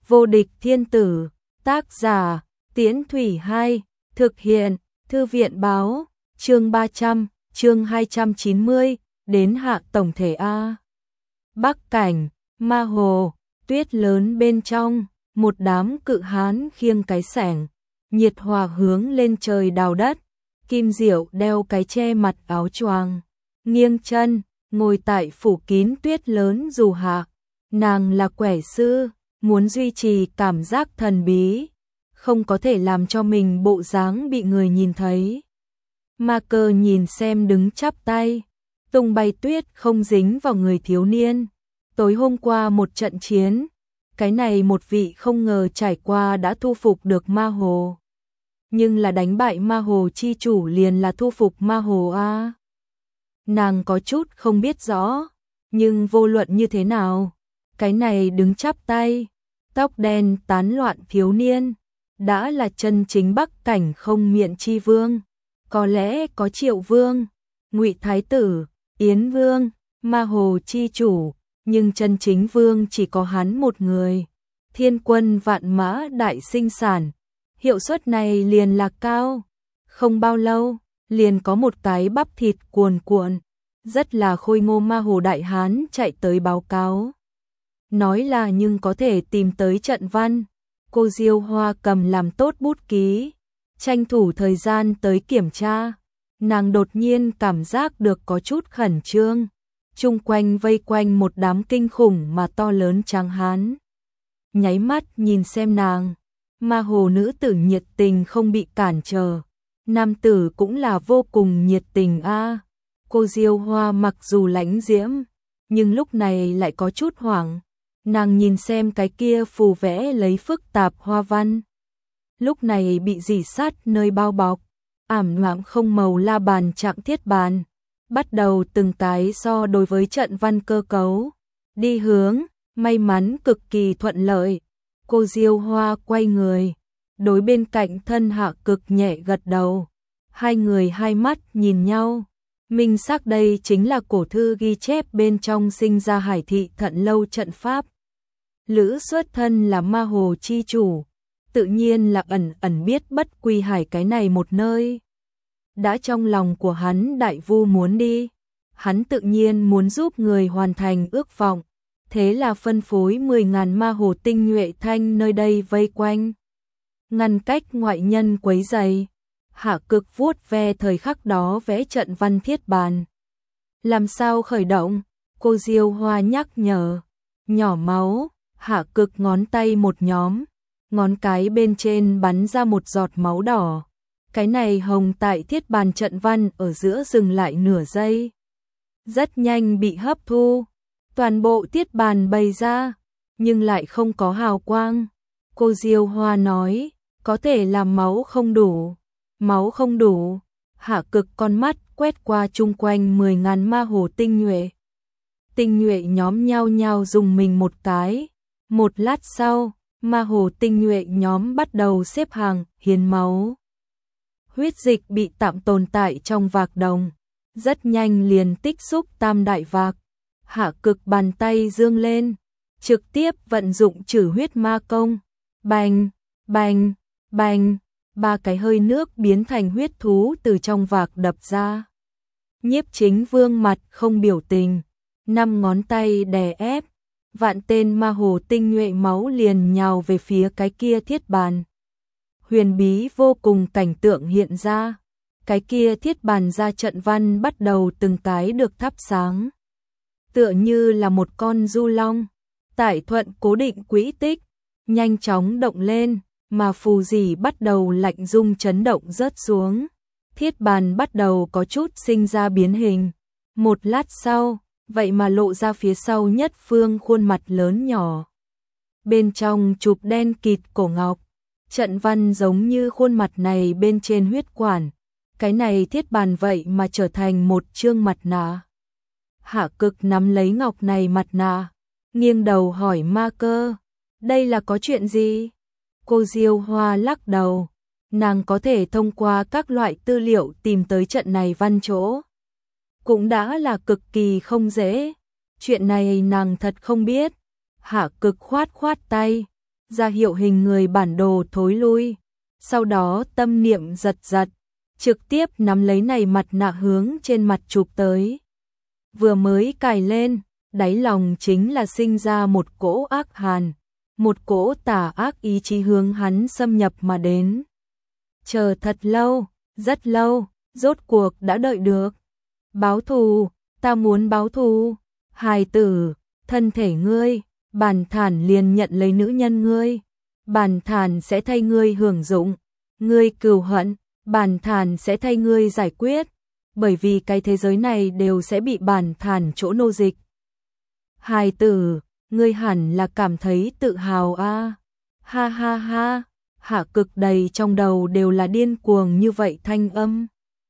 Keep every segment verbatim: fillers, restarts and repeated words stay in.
Vô địch thiên tử, tác giả, Tiễn Thủy hai, thực hiện, Thư viện báo, chương ba trăm, chương hai trăm chín mươi, đến hạ tổng thể A. Bắc cảnh, ma hồ, tuyết lớn bên trong, một đám cự hán khiêng cái xẻng, nhiệt hòa hướng lên trời đào đất, Kim Diệu đeo cái che mặt áo choàng, nghiêng chân, ngồi tại phủ kín tuyết lớn dù hạ, nàng là quẻ sư, muốn duy trì cảm giác thần bí, không có thể làm cho mình bộ dáng bị người nhìn thấy. Ma Cơ nhìn xem đứng chắp tay, tung bay tuyết không dính vào người thiếu niên. Tối hôm qua một trận chiến, cái này một vị không ngờ trải qua đã thu phục được ma hồ. Nhưng là đánh bại ma hồ chi chủ liền là thu phục ma hồ a. Nàng có chút không biết rõ, nhưng vô luận như thế nào, cái này đứng chắp tay, tóc đen tán loạn thiếu niên, đã là chân chính Bắc cảnh không miện chi vương, có lẽ có Triệu vương, Ngụy thái tử, Yến vương, ma hồ chi chủ, nhưng chân chính vương chỉ có hắn một người. Thiên quân vạn mã đại sinh sản, hiệu suất này liền là cao, không bao lâu, liền có một cái bắp thịt cuồn cuộn, rất là khôi ngô ma hồ đại hán chạy tới báo cáo. Nói là nhưng có thể tìm tới trận văn, cô Diêu Hoa cầm làm tốt bút ký, tranh thủ thời gian tới kiểm tra, nàng đột nhiên cảm giác được có chút khẩn trương, chung quanh vây quanh một đám kinh khủng mà to lớn tráng hán. Nháy mắt nhìn xem nàng, ma hồ nữ tử nhiệt tình không bị cản trở, nam tử cũng là vô cùng nhiệt tình a. Cô Diêu Hoa mặc dù lãnh diễm, nhưng lúc này lại có chút hoảng. Nàng nhìn xem cái kia phù vẽ lấy phức tạp hoa văn, lúc này bị rỉ sắt nơi bao bọc, ảm đạm không màu la bàn trạng thiết bàn, bắt đầu từng cái so đối với trận văn cơ cấu, đi hướng, may mắn cực kỳ thuận lợi. Cô Diêu Hoa quay người, đối bên cạnh thân hạ cực nhẹ gật đầu, hai người hai mắt nhìn nhau. Minh xác đây chính là cổ thư ghi chép bên trong sinh ra Hải thị Thận lâu trận pháp. Lữ xuất thân là ma hồ chi chủ, tự nhiên là ẩn ẩn biết bất quy hải cái này một nơi. Đã trong lòng của hắn đại vu muốn đi, hắn tự nhiên muốn giúp người hoàn thành ước vọng, thế là phân phối mười ngàn ma hồ tinh nhuệ thanh nơi đây vây quanh, ngăn cách ngoại nhân quấy rầy. Hạ Cực vuốt ve thời khắc đó vẽ trận văn thiết bàn. Làm sao khởi động? Cô Diêu Hoa nhắc nhở. Nhỏ máu, Hạ Cực ngón tay một nhóm, ngón cái bên trên bắn ra một giọt máu đỏ. Cái này hồng tại thiết bàn trận văn ở giữa dừng lại nửa giây. Rất nhanh bị hấp thu, toàn bộ thiết bàn bày ra, nhưng lại không có hào quang. Cô Diêu Hoa nói, có thể làm máu không đủ. Máu không đủ, Hạ Cực con mắt quét qua chung quanh mười ngàn ma hồ tinh nhuệ. Tinh nhuệ nhóm nhau nhau dùng mình một cái. Một lát sau, ma hồ tinh nhuệ nhóm bắt đầu xếp hàng, hiến máu. Huyết dịch bị tạm tồn tại trong vạc đồng, rất nhanh liền tích xúc tam đại vạc. Hạ Cực bàn tay dương lên, trực tiếp vận dụng trừ huyết ma công. Bành, bành, bành. Ba cái hơi nước biến thành huyết thú từ trong vạc đập ra. Nhiếp Chính Vương mặt không biểu tình, năm ngón tay đè ép, vạn tên ma hồ tinh nhuệ máu liền nhào về phía cái kia thiết bàn. Huyền bí vô cùng cảnh tượng hiện ra, cái kia thiết bàn ra trận văn bắt đầu từng cái được thắp sáng. Tựa như là một con du long, tại thuận cố định quỹ tích, nhanh chóng động lên. Mà phù dì bắt đầu lạnh rung chấn động rớt xuống. Thiết bàn bắt đầu có chút sinh ra biến hình. Một lát sau, vậy mà lộ ra phía sau nhất phương khuôn mặt lớn nhỏ. Bên trong chụp đen kịt cổ ngọc. Trận văn giống như khuôn mặt này bên trên huyết quản. Cái này thiết bàn vậy mà trở thành một chương mặt nạ. Hạ Cực nắm lấy ngọc này mặt nạ, nghiêng đầu hỏi Ma Cơ, đây là có chuyện gì? Cô Diêu Hoa lắc đầu, nàng có thể thông qua các loại tư liệu tìm tới trận này văn chỗ. Cũng đã là cực kỳ không dễ, chuyện này nàng thật không biết. Hạ Cực khoát khoát tay, ra hiệu hình người bản đồ thối lui. Sau đó tâm niệm giật giật, trực tiếp nắm lấy này mặt nạ hướng trên mặt chụp tới. Vừa mới cài lên, đáy lòng chính là sinh ra một cỗ ác hàn, một cỗ tà ác ý chí hướng hắn xâm nhập mà đến. Chờ thật lâu, rất lâu, rốt cuộc đã đợi được. Báo thù, ta muốn báo thù. Hài tử, thân thể ngươi, Bàn Thản liền nhận lấy nữ nhân ngươi. Bàn Thản sẽ thay ngươi hưởng dụng. Ngươi cừu hận, Bàn Thản sẽ thay ngươi giải quyết. Bởi vì cái thế giới này đều sẽ bị Bàn Thản chỗ nô dịch. Hài tử, ngươi hẳn là cảm thấy tự hào a. À. Ha ha ha, Hạ Cực đầy trong đầu đều là điên cuồng như vậy thanh âm,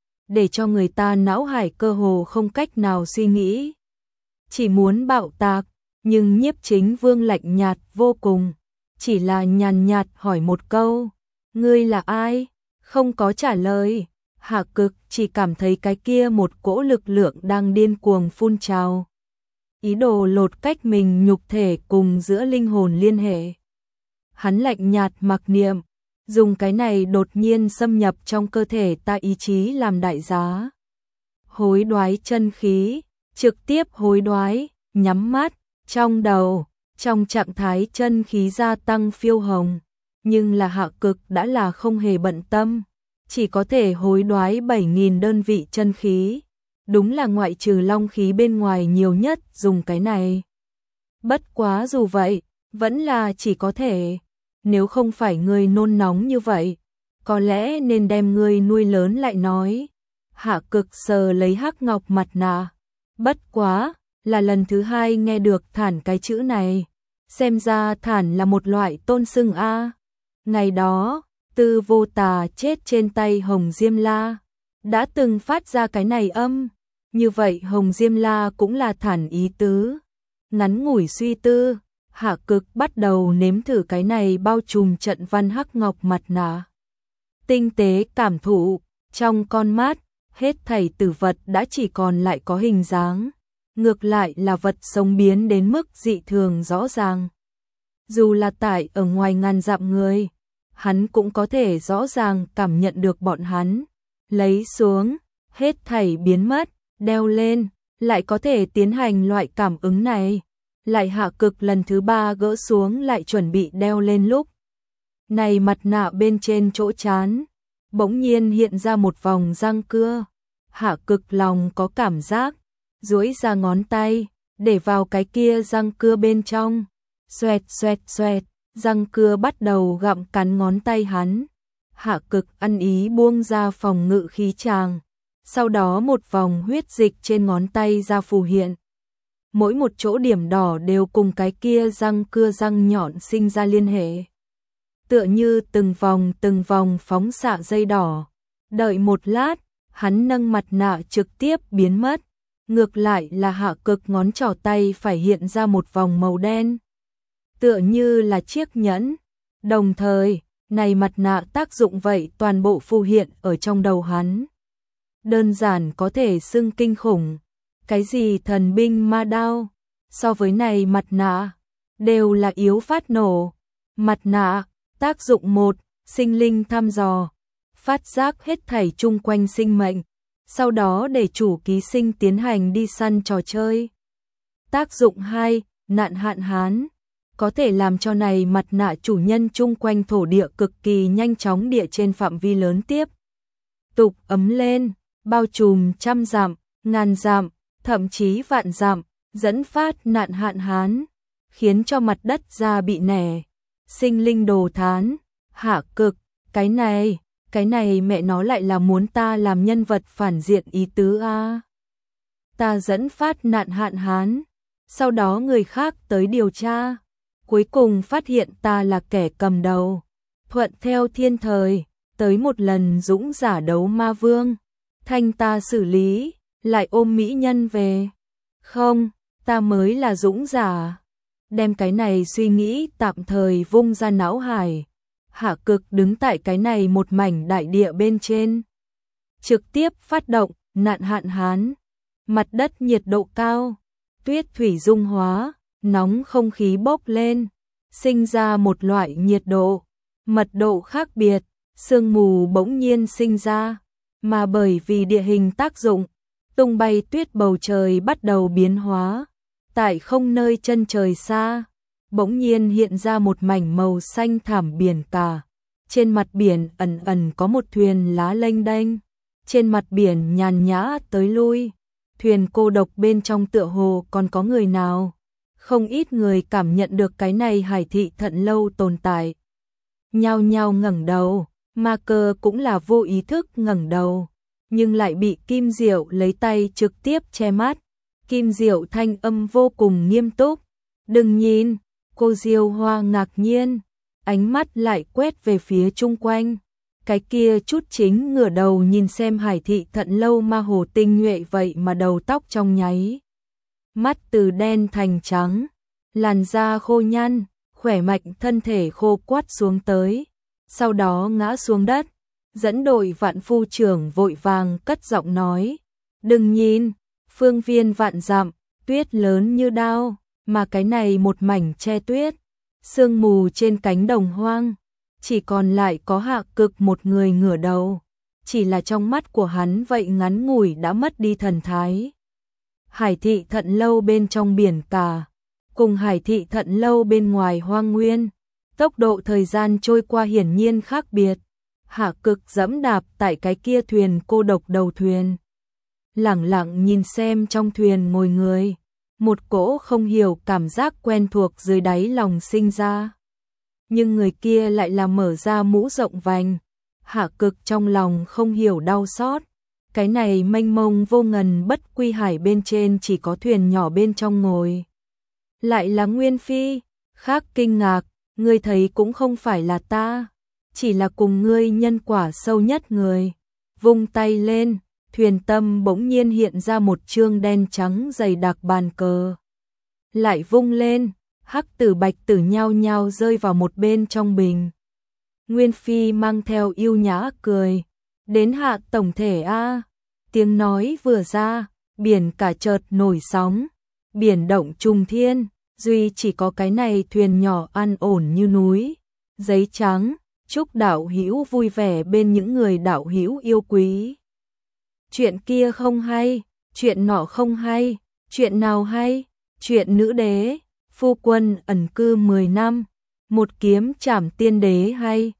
để cho người ta não hải cơ hồ không cách nào suy nghĩ. Chỉ muốn bạo tạc, nhưng Nhiếp Chính Vương lạnh nhạt vô cùng, chỉ là nhàn nhạt hỏi một câu, ngươi là ai? Không có trả lời. Hạ Cực chỉ cảm thấy cái kia một cỗ lực lượng đang điên cuồng phun trào, ý đồ lột cách mình nhục thể cùng giữa linh hồn liên hệ. Hắn lạnh nhạt mặc niệm, dùng cái này đột nhiên xâm nhập trong cơ thể ta ý chí làm đại giá. Hối đoái chân khí, trực tiếp hối đoái, nhắm mắt, trong đầu, trong trạng thái chân khí gia tăng phiêu hồng. Nhưng là Hạ Cực đã là không hề bận tâm, chỉ có thể hối đoái bảy nghìn đơn vị chân khí. Đúng là ngoại trừ long khí bên ngoài nhiều nhất dùng cái này. Bất quá dù vậy, vẫn là chỉ có thể. Nếu không phải ngươi nôn nóng như vậy, có lẽ nên đem ngươi nuôi lớn lại nói. Hạ Cực sờ lấy hắc ngọc mặt nạ. Bất quá, là lần thứ hai nghe được Thản cái chữ này. Xem ra Thản là một loại tôn xưng a. Ngày đó, Tư Vô Tà chết trên tay Hồng Diêm La, đã từng phát ra cái này âm. Như vậy Hồng Diêm La cũng là Thản ý tứ. Ngắn ngủi suy tư, Hạ Cực bắt đầu nếm thử cái này bao trùm trận văn hắc ngọc mặt nạ. Tinh tế cảm thụ, trong con mắt, hết thảy tử vật đã chỉ còn lại có hình dáng. Ngược lại là vật sống biến đến mức dị thường rõ ràng. Dù là tại ở ngoài ngàn dặm người, hắn cũng có thể rõ ràng cảm nhận được bọn hắn. Lấy xuống, hết thảy biến mất, đeo lên, lại có thể tiến hành loại cảm ứng này. Lại Hạ Cực lần thứ ba gỡ xuống lại chuẩn bị đeo lên lúc. Này mặt nạ bên trên chỗ trán, bỗng nhiên hiện ra một vòng răng cưa. Hạ Cực lòng có cảm giác, duỗi ra ngón tay, để vào cái kia răng cưa bên trong. Xoẹt xoẹt xoẹt, răng cưa bắt đầu gặm cắn ngón tay hắn. Hạ Cực ăn ý buông ra phòng ngự khí tràng. Sau đó một vòng huyết dịch trên ngón tay ra phù hiện. Mỗi một chỗ điểm đỏ đều cùng cái kia răng cưa răng nhọn sinh ra liên hệ. Tựa như từng vòng từng vòng phóng xạ dây đỏ. Đợi một lát, hắn nâng mặt nạ trực tiếp biến mất. Ngược lại là Hạ Cực ngón trỏ tay phải hiện ra một vòng màu đen. Tựa như là chiếc nhẫn. Đồng thời, này mặt nạ tác dụng vậy toàn bộ phù hiện ở trong đầu hắn. Đơn giản có thể xưng kinh khủng. Cái gì thần binh ma đao, so với này mặt nạ, đều là yếu phát nổ. Mặt nạ, tác dụng một, sinh linh thăm dò, phát giác hết thảy chung quanh sinh mệnh, sau đó để chủ ký sinh tiến hành đi săn trò chơi. Tác dụng hai, nạn hạn hán, có thể làm cho này mặt nạ chủ nhân chung quanh thổ địa cực kỳ nhanh chóng địa trên phạm vi lớn tiếp tục ấm lên, bao trùm trăm dặm, ngàn dặm, thậm chí vạn dặm, dẫn phát nạn hạn hán, khiến cho mặt đất ra bị nẻ, sinh linh đồ thán. Hạ Cực, cái này, cái này mẹ nó lại là muốn ta làm nhân vật phản diện ý tứ a. Ta dẫn phát nạn hạn hán, sau đó người khác tới điều tra, cuối cùng phát hiện ta là kẻ cầm đầu, thuận theo thiên thời, tới một lần dũng giả đấu ma vương, thanh ta xử lý, lại ôm mỹ nhân về. Không, ta mới là dũng giả. Đem cái này suy nghĩ tạm thời vung ra não hải. Hạ Cực đứng tại cái này một mảnh đại địa bên trên. Trực tiếp phát động, nạn hạn hán. Mặt đất nhiệt độ cao, tuyết thủy dung hóa, nóng không khí bốc lên. sinh ra một loại nhiệt độ, mật độ khác biệt, sương mù bỗng nhiên sinh ra, mà bởi vì địa hình tác dụng, tung bay tuyết bầu trời bắt đầu biến hóa. Tại không nơi chân trời xa, bỗng nhiên hiện ra một mảnh màu xanh thảm biển cả. Trên mặt biển ẩn ẩn có một thuyền lá lênh đênh, trên mặt biển nhàn nhã tới lui, thuyền cô độc bên trong tựa hồ còn có người nào. Không ít người cảm nhận được cái này hải thị thận lâu tồn tại. Nhao nhao ngẩng đầu, Ma Cơ cũng là vô ý thức ngẩng đầu, nhưng lại bị Kim Diệu lấy tay trực tiếp che mắt. Kim Diệu thanh âm vô cùng nghiêm túc, "Đừng nhìn." Cô Diêu Hoa ngạc nhiên, ánh mắt lại quét về phía chung quanh. Cái kia chút chính ngửa đầu nhìn xem hải thị thận lâu ma hồ tinh nhuệ vậy mà đầu tóc trong nháy mắt từ đen thành trắng, làn da khô nhăn, khỏe mạnh thân thể khô quắt xuống tới, sau đó ngã xuống đất. Dẫn đội Vạn Phu trưởng vội vàng cất giọng nói, "Đừng nhìn, phương viên vạn dặm, tuyết lớn như đao, mà cái này một mảnh che tuyết, sương mù trên cánh đồng hoang, chỉ còn lại có Hạ Cực một người ngửa đầu, chỉ là trong mắt của hắn vậy ngắn ngủi đã mất đi thần thái." Hải thị thận lâu bên trong biển cả, cùng hải thị thận lâu bên ngoài hoang nguyên, tốc độ thời gian trôi qua hiển nhiên khác biệt. Hạ Cực dẫm đạp tại cái kia thuyền cô độc đầu thuyền, lẳng lặng nhìn xem trong thuyền ngồi người, một cỗ không hiểu cảm giác quen thuộc dưới đáy lòng sinh ra. Nhưng người kia lại là mở ra mũ rộng vành. Hạ Cực trong lòng không hiểu đau xót. Cái này mênh mông vô ngần bất quy hải bên trên chỉ có thuyền nhỏ bên trong ngồi, lại là Nguyên Phi. Khác kinh ngạc, ngươi thấy cũng không phải là ta, chỉ là cùng ngươi nhân quả sâu nhất người. Vung tay lên, thuyền tâm bỗng nhiên hiện ra một chương đen trắng dày đặc bàn cờ. Lại vung lên, hắc tử bạch tử nhao nhao rơi vào một bên trong bình. Nguyên Phi mang theo yêu nhã cười, "Đến Hạ tổng thể a." Tiếng nói vừa ra, biển cả chợt nổi sóng, biển động trùng thiên, duy chỉ có cái này thuyền nhỏ an ổn như núi. Giấy trắng, chúc đạo hữu vui vẻ bên những người đạo hữu yêu quý. Chuyện kia không hay, chuyện nọ không hay, chuyện nào hay? Chuyện nữ đế, phu quân ẩn cư mười năm, một kiếm trảm tiên đế hay.